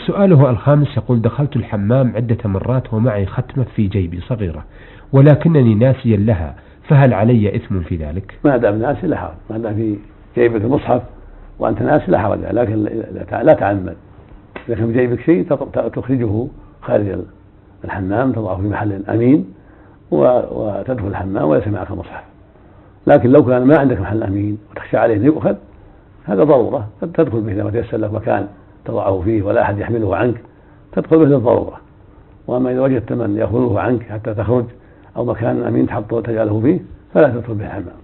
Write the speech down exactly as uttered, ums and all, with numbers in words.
سؤاله الخامس يقول: دخلت الحمام عدة مرات ومعي ختمة في جيبي صغيرة ولكنني ناسيا لها، فهل علي إثم في ذلك؟ ما دام ناسي لا حرج، ما دام في جيبك المصحف وأنت ناسي لا حرج، لكن لا تعمد. إذا كان في جيبك شيء تخرجه خارج الحمام، تضعه في محل أمين وتدخل الحمام وليس معك مصحف. لكن لو كان ما عندك محل أمين وتخشى عليه أن يؤخذ، هذا ضرورة، تدخل به إذا ما تيسر لك مكان تضعه فيه ولا أحد يحمله عنك، تدخل به للضرورة. وأما إذا وجدت من يأخذه عنك حتى تخرج أو مكان أمين تحطه وتجعله فيه فلا تدخل به الحمام.